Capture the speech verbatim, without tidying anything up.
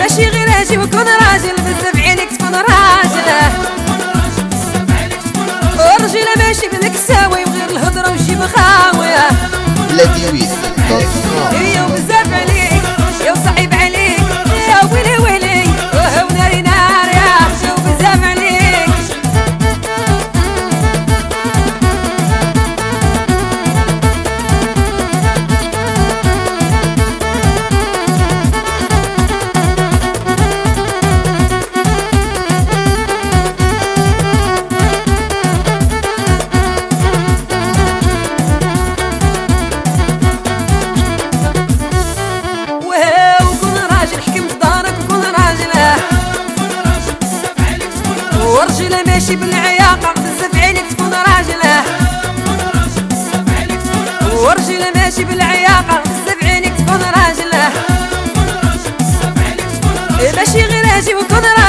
ماشي غير اجي وكون راجل بزاف عينيك تكون راجل والرجل ماشي بالكساوي وغير الهضره وجيب خاويه بلاديويس يا بزاف عليك يا صعيب عليك يا ويلي ويلي وناري نار يا بزاف عليك ورجل ماشي بالعياقة بزاف عينيك تكون راجله ورجل ماشي بالعياقة بزاف عينيك تكون راجله ماشي غير اجي وكون راجله